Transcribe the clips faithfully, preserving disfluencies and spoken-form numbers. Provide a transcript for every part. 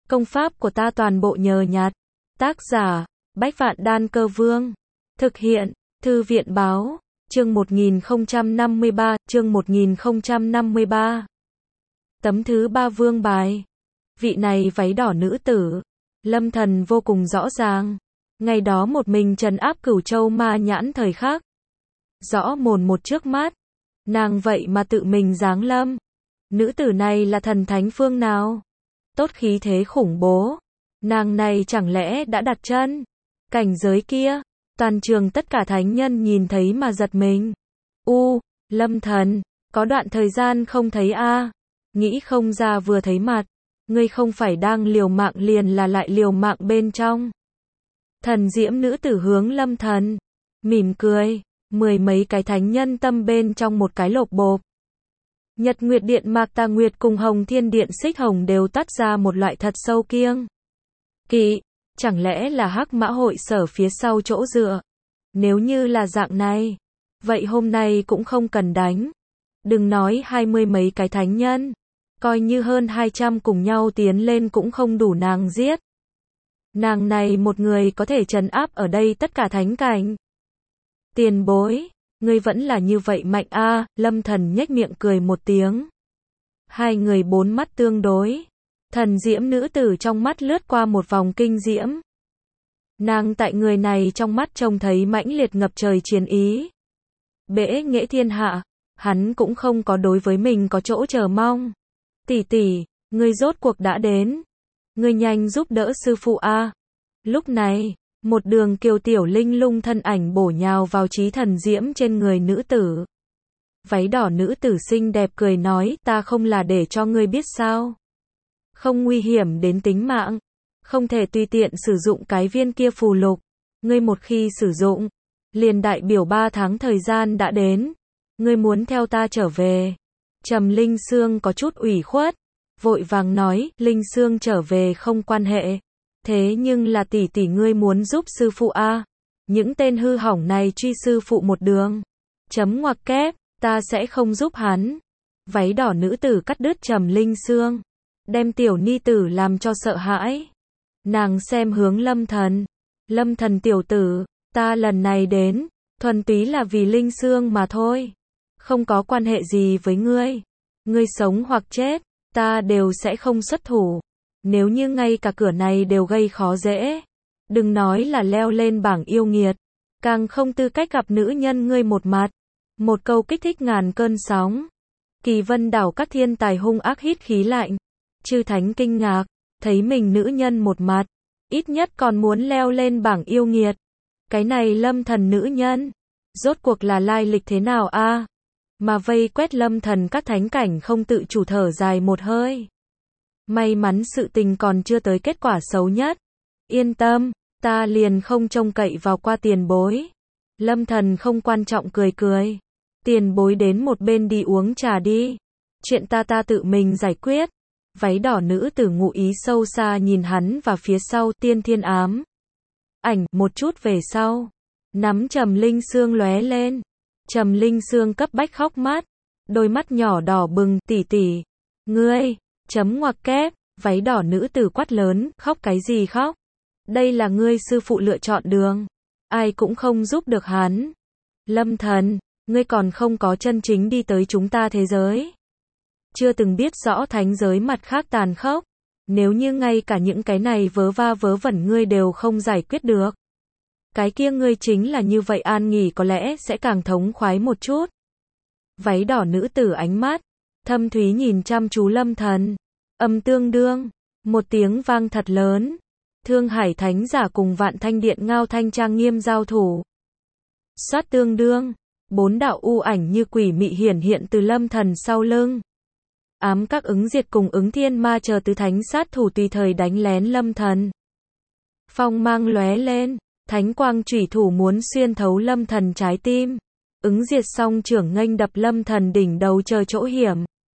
Công pháp của ta toàn bộ nhờ nhặt. Tác giả, Bách Vạn Đan Cơ Vương. Thực hiện, Thư viện Báo. Chương một nghìn không trăm năm mươi ba, chương một nghìn không trăm năm mươi ba. Tấm thứ ba vương bài. Vị này váy đỏ nữ tử. Lâm Thần vô cùng rõ ràng. Ngày đó một mình trấn áp Cửu Châu ma nhãn thời khắc. Rõ mồn một trước mắt. Nàng vậy mà tự mình giáng lâm. Nữ tử này là thần thánh phương nào? Tốt khí thế khủng bố. Nàng này chẳng lẽ đã đặt chân? Cảnh giới kia. Toàn trường tất cả thánh nhân nhìn thấy mà giật mình. U, Lâm Thần, có đoạn thời gian không thấy a, nghĩ không ra vừa thấy mặt. Ngươi không phải đang liều mạng liền là lại liều mạng bên trong. Thần diễm nữ tử hướng Lâm Thần. Mỉm cười. Mười mấy cái thánh nhân tâm bên trong một cái lộp bộp. Nhật Nguyệt Điện Mạc Tà Nguyệt cùng Hồng Thiên Điện Xích Hồng đều tắt ra một loại thật sâu kiêng kỵ. Chẳng lẽ là Hắc Mã hội sở phía sau chỗ dựa? Nếu như là dạng này, vậy hôm nay cũng không cần đánh. Đừng nói hai mươi mấy cái thánh nhân, coi như hơn hai trăm cùng nhau tiến lên cũng không đủ nàng giết. Nàng này một người có thể trấn áp ở đây tất cả thánh cảnh. Tiền bối, ngươi vẫn là như vậy mạnh a, à, Lâm Thần nhếch miệng cười một tiếng. Hai người bốn mắt tương đối. Thần diễm nữ tử trong mắt lướt qua một vòng kinh diễm. Nàng tại người này trong mắt trông thấy mãnh liệt ngập trời chiến ý. Bẽ nghệ thiên hạ, hắn cũng không có đối với mình có chỗ chờ mong. Tỷ tỷ, ngươi rốt cuộc đã đến. Ngươi nhanh giúp đỡ sư phụ a. À. Lúc này, một đường kiều tiểu linh lung thân ảnh bổ nhào vào chí thần diễm trên người nữ tử. Váy đỏ nữ tử xinh đẹp cười nói, ta không là để cho ngươi biết sao. Không nguy hiểm đến tính mạng. Không thể tùy tiện sử dụng cái viên kia phù lục. Ngươi một khi sử dụng, liền đại biểu ba tháng thời gian đã đến. Ngươi muốn theo ta trở về. Trầm Linh Sương có chút ủy khuất. Vội vàng nói, Linh Sương trở về không quan hệ. Thế nhưng là tỷ tỷ ngươi muốn giúp sư phụ a. À. Những tên hư hỏng này truy sư phụ một đường. Chấm ngoặc kép, ta sẽ không giúp hắn. Váy đỏ nữ tử cắt đứt Trầm Linh Sương. Đem tiểu ni tử làm cho sợ hãi. Nàng xem hướng Lâm Thần. Lâm Thần tiểu tử, ta lần này đến, thuần túy là vì Linh Sương mà thôi. Không có quan hệ gì với ngươi. Ngươi sống hoặc chết, ta đều sẽ không xuất thủ. Nếu như ngay cả cửa này đều gây khó dễ, đừng nói là leo lên bảng yêu nghiệt, càng không tư cách gặp nữ nhân ngươi một mặt. Một câu kích thích ngàn cơn sóng. Kỳ Vân đảo các thiên tài hung ác hít khí lạnh. Chư thánh kinh ngạc, thấy mình nữ nhân một mặt, ít nhất còn muốn leo lên bảng yêu nghiệt. Cái này Lâm Thần nữ nhân, rốt cuộc là lai lịch thế nào a? À? Mà vây quét Lâm Thần các thánh cảnh không tự chủ thở dài một hơi. May mắn sự tình còn chưa tới kết quả xấu nhất. Yên tâm, ta liền không trông cậy vào qua tiền bối. Lâm Thần không quan trọng cười cười. Tiền bối đến một bên đi uống trà đi. Chuyện ta ta tự mình giải quyết. Váy đỏ nữ tử ngụ ý sâu xa nhìn hắn và phía sau tiên thiên ám. Ảnh, một chút về sau. Nắm Trầm Linh Sương lóe lên. Trầm Linh Sương cấp bách khóc mát. Đôi mắt nhỏ đỏ bừng, tỷ tỷ. Ngươi, chấm ngoặc kép, váy đỏ nữ tử quát lớn, khóc cái gì khóc. Đây là ngươi sư phụ lựa chọn đường. Ai cũng không giúp được hắn. Lâm Thần, ngươi còn không có chân chính đi tới chúng ta thế giới. Chưa từng biết rõ thánh giới mặt khác tàn khốc. Nếu như ngay cả những cái này vớ va vớ vẩn ngươi đều không giải quyết được. Cái kia ngươi chính là như vậy an nghỉ có lẽ sẽ càng thống khoái một chút. Váy đỏ nữ tử ánh mắt thâm thúy nhìn chăm chú Lâm Thần. Âm tương đương. Một tiếng vang thật lớn. Thương Hải Thánh Giả cùng Vạn Thanh Điện Ngao Thanh trang nghiêm giao thủ. Xoát tương đương. Bốn đạo u ảnh như quỷ mị hiển hiện từ Lâm Thần sau lưng. Ám các ứng diệt cùng ứng thiên ma chờ tứ thánh sát thủ tùy thời đánh lén Lâm Thần. Phong mang lóe lên, thánh quang chủy thủ muốn xuyên thấu Lâm Thần trái tim. Ứng diệt song trưởng nghênh đập Lâm Thần đỉnh đầu chờ chỗ hiểm.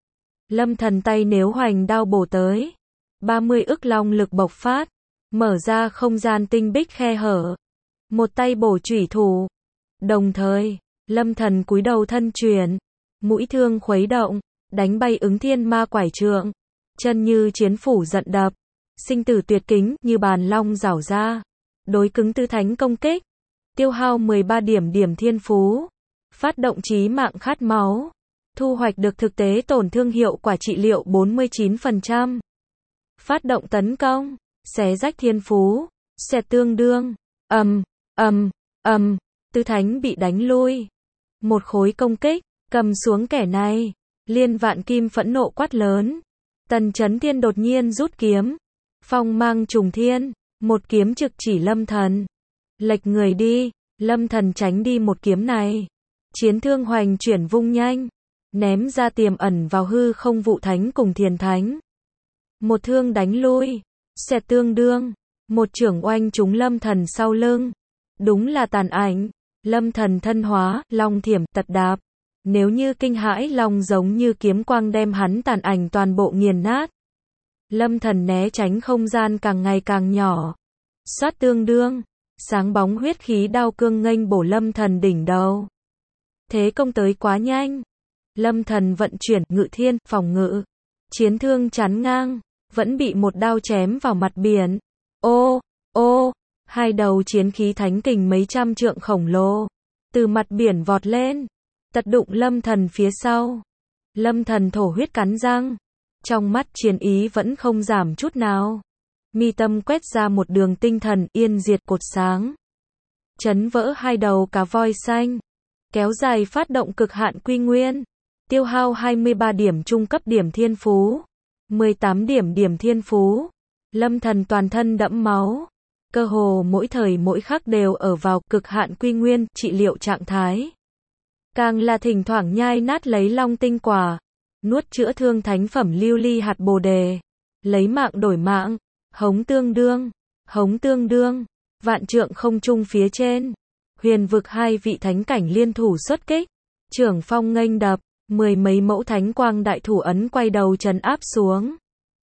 Lâm Thần tay nếu hoành đao bổ tới. ba mươi ức long lực bộc phát, mở ra không gian tinh bích khe hở. Một tay bổ chủy thủ. Đồng thời, Lâm Thần cúi đầu thân chuyển, mũi thương khuấy động. Đánh bay ứng thiên ma quải trượng. Chân như chiến phủ giận đập. sinh tử tuyệt kính, như bàn long rảo ra. Đối cứng tứ thánh công kích. Tiêu hao mười ba điểm điểm thiên phú. Phát động chí mạng khát máu. Thu hoạch được thực tế tổn thương hiệu quả trị liệu bốn mươi chín phần trăm. Phát động tấn công. Xé rách thiên phú. Xẹt tương đương. Ầm, ầm, ầm. Tứ thánh bị đánh lui. Một khối công kích. Cầm xuống kẻ này. Liên Vạn Kim phẫn nộ quát lớn. Tần Chấn Thiên đột nhiên rút kiếm. Phong mang trùng thiên. Một kiếm trực chỉ Lâm Thần. Lệch người đi. Lâm Thần tránh đi một kiếm này. Chiến thương hoành chuyển vung nhanh. Ném ra tiềm ẩn vào hư không Vụ Thánh cùng Thiền Thánh. Một thương đánh lui. Xẹt tương đương. Một chưởng oanh trúng Lâm Thần sau lưng. Đúng là tàn ảnh. Lâm Thần thân hóa, long thiểm, tật đạp. Nếu như kinh hãi long giống như kiếm quang đem hắn tàn ảnh toàn bộ nghiền nát. Lâm Thần né tránh không gian càng ngày càng nhỏ. Xoát tương đương. Sáng bóng huyết khí đao cương nghênh bổ Lâm Thần đỉnh đầu. Thế công tới quá nhanh. Lâm Thần vận chuyển ngự thiên, phòng ngự. Chiến thương chắn ngang. Vẫn bị một đao chém vào mặt biển. Ô, ô, hai đầu chiến khí thánh kình mấy trăm trượng khổng lồ. Từ mặt biển vọt lên. Tật đụng Lâm Thần phía sau. Lâm Thần thổ huyết cắn răng. Trong mắt chiến ý vẫn không giảm chút nào. Mi tâm quét ra một đường tinh thần yên diệt cột sáng. Chấn vỡ hai đầu cá voi xanh. Kéo dài phát động cực hạn quy nguyên. Tiêu hao hai mươi ba điểm trung cấp điểm thiên phú. mười tám điểm điểm thiên phú. Lâm Thần toàn thân đẫm máu. Cơ hồ mỗi thời mỗi khắc đều ở vào cực hạn quy nguyên trị liệu trạng thái. Càng là thỉnh thoảng nhai nát lấy long tinh quả. Nuốt chữa thương thánh phẩm lưu ly hạt bồ đề. Lấy mạng đổi mạng. Hống tương đương. Hống tương đương. Vạn trượng không trung phía trên. Huyền vực hai vị thánh cảnh liên thủ xuất kích. Trưởng phong nghênh đập. Mười mấy mẫu thánh quang đại thủ ấn quay đầu trấn áp xuống.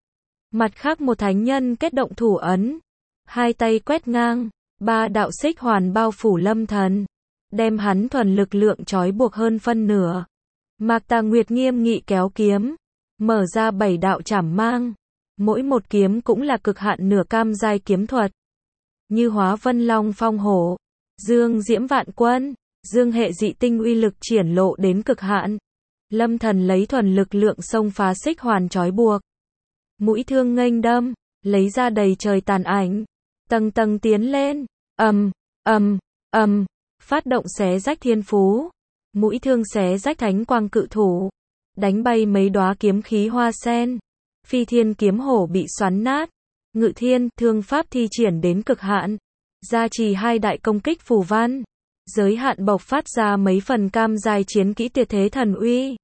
Mặt khác một thánh nhân kết động thủ ấn. Hai tay quét ngang. Ba đạo xích hoàn bao phủ Lâm Thần. Đem hắn thuần lực lượng trói buộc hơn phân nửa. Mạc Tà Nguyệt nghiêm nghị kéo kiếm. Mở ra bảy đạo trảm mang. Mỗi một kiếm cũng là cực hạn nửa cam giai kiếm thuật. Như hóa vân long phong hổ. Dương diễm vạn quân. Dương hệ dị tinh uy lực triển lộ đến cực hạn. Lâm Thần lấy thuần lực lượng xông phá xích hoàn trói buộc. Mũi thương nghênh đâm. Lấy ra đầy trời tàn ảnh. Tầng tầng tiến lên. Ầm, ầm, ầm. Phát động xé rách thiên phú. Mũi thương xé rách thánh quang cự thủ. Đánh bay mấy đóa kiếm khí hoa sen. Phi thiên kiếm hổ bị xoắn nát. Ngự thiên, thương pháp thi triển đến cực hạn. Gia trì hai đại công kích phù văn. Giới hạn bộc phát ra mấy phần cam giai chiến kỹ tuyệt thế thần uy.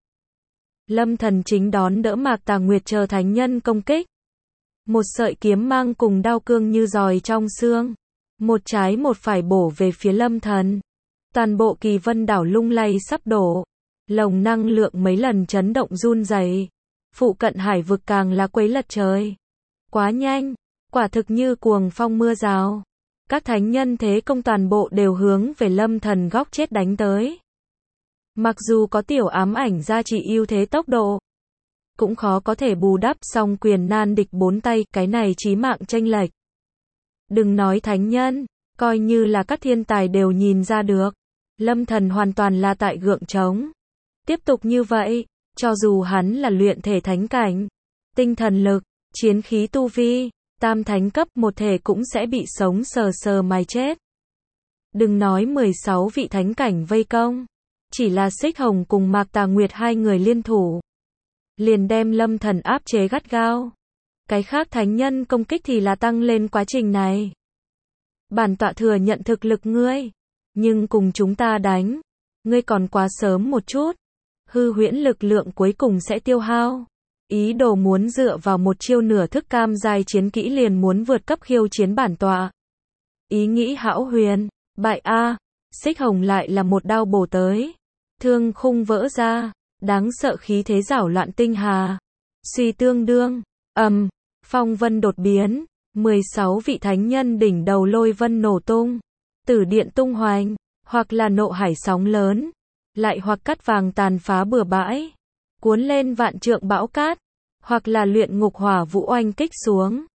Lâm Thần chính đón đỡ Mạc Tà Nguyệt chờ thánh nhân công kích. Một sợi kiếm mang cùng đao cương như giòi trong xương. Một trái một phải bổ về phía Lâm Thần. Toàn bộ Kỳ Vân đảo lung lay sắp đổ. Lồng năng lượng mấy lần chấn động run rẩy. Phụ cận hải vực càng là quấy lật trời. Quá nhanh, quả thực như cuồng phong mưa rào. Các thánh nhân thế công toàn bộ đều hướng về Lâm Thần góc chết đánh tới. Mặc dù có tiểu ám ảnh gia trì ưu thế tốc độ, cũng khó có thể bù đắp song quyền nan địch bốn tay, cái này chí mạng chênh lệch. Đừng nói thánh nhân, coi như là các thiên tài đều nhìn ra được. Lâm Thần hoàn toàn là tại gượng trống. Tiếp tục như vậy, cho dù hắn là luyện thể thánh cảnh, tinh thần lực, chiến khí tu vi, tam thánh cấp một thể cũng sẽ bị sống sờ sờ mài chết. Đừng nói mười sáu vị thánh cảnh vây công, chỉ là Xích Hồng cùng Mạc Tà Nguyệt hai người liên thủ, liền đem Lâm Thần áp chế gắt gao. Cái khác thánh nhân công kích thì là tăng lên quá trình này. Bản tọa thừa nhận thực lực ngươi, nhưng cùng chúng ta đánh, ngươi còn quá sớm một chút. Hư huyễn lực lượng cuối cùng sẽ tiêu hao. Ý đồ muốn dựa vào một chiêu nửa thức cam giai chiến kỹ liền muốn vượt cấp khiêu chiến bản tọa. Ý nghĩ hão huyền, bại a. Xích Hồng lại là một đao bổ tới. Thương khung vỡ ra, đáng sợ khí thế giảo loạn tinh hà. Suy tương đương, ầm, phong vân đột biến, mười sáu vị thánh nhân đỉnh đầu lôi vân nổ tung, tử điện tung hoành, hoặc là nộ hải sóng lớn, lại hoặc cát vàng tàn phá bừa bãi, cuốn lên vạn trượng bão cát, hoặc là luyện ngục hỏa vũ oanh kích xuống.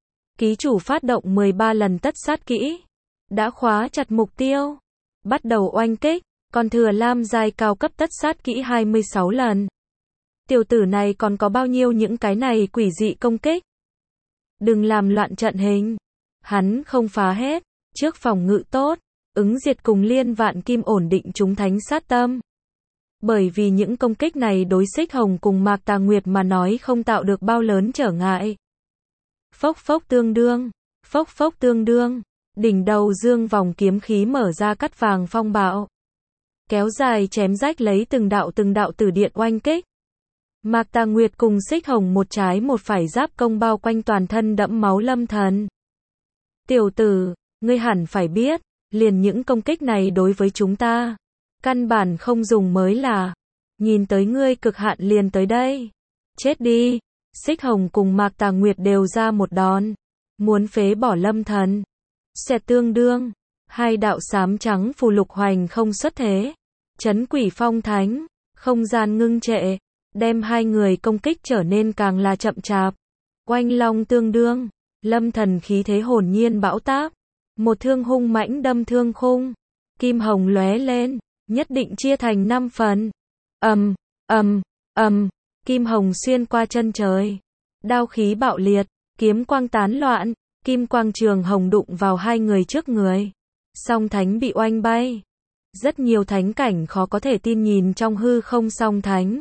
Ký chủ phát động mười ba lần tất sát kỹ. Đã khóa chặt mục tiêu. Bắt đầu oanh kích. Còn thừa lam giai cao cấp tất sát kỹ hai mươi sáu lần. Tiểu tử này còn có bao nhiêu những cái này quỷ dị công kích. Đừng làm loạn trận hình. Hắn không phá hết. Trước phòng ngự tốt. Ứng diệt cùng liên vạn kim ổn định chúng thánh sát tâm. Bởi vì những công kích này đối Xích Hồng cùng Mạc Tà Nguyệt mà nói không tạo được bao lớn trở ngại. Phốc phốc tương đương. Phốc phốc tương đương. Đỉnh đầu dương vòng kiếm khí mở ra cắt vàng phong bạo. Kéo dài chém rách lấy từng đạo từng đạo tử điện oanh kích. Mạc Tà Nguyệt cùng Xích Hồng một trái một phải giáp công bao quanh toàn thân đẫm máu Lâm Thần. Tiểu tử, ngươi hẳn phải biết, liền những công kích này đối với chúng ta, căn bản không dùng mới là. Nhìn tới ngươi cực hạn liền tới đây. Chết đi. Xích Hồng cùng Mạc Tà Nguyệt đều ra một đòn. Muốn phế bỏ Lâm Thần. Xẹt tương đương. Hai đạo xám trắng phù lục hoành không xuất thế. Chấn quỷ phong thánh. Không gian ngưng trệ. Đem hai người công kích trở nên càng là chậm chạp. Oanh long tương đương. Lâm Thần khí thế hồn nhiên bão táp. Một thương hung mãnh đâm thương khung. Kim hồng lóe lên. Nhất định chia thành năm phần. Ầm, ầm, ầm. Kim hồng xuyên qua chân trời. Đao khí bạo liệt. Kiếm quang tán loạn. Kim quang trường hồng đụng vào hai người trước người. Song thánh bị oanh bay. Rất nhiều thánh cảnh khó có thể tin nhìn trong hư không song thánh.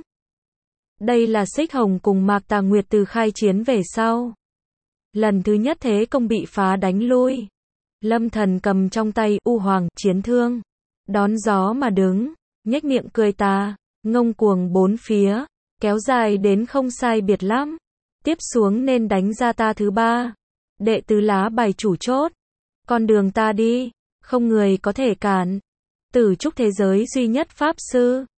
Đây là Xích Hồng cùng Mạc Tà Nguyệt từ khai chiến về sau. Lần thứ nhất thế công bị phá đánh lui. Lâm Thần cầm trong tay U Hoàng chiến thương. Đón gió mà đứng. Nhếch miệng cười tà. Ngông cuồng bốn phía. Kéo dài đến không sai biệt lắm. Tiếp xuống nên đánh ra ta thứ ba. Đệ tứ lá bài chủ chốt. Con đường ta đi. Không người có thể cản. Tử trúc thế giới duy nhất pháp sư.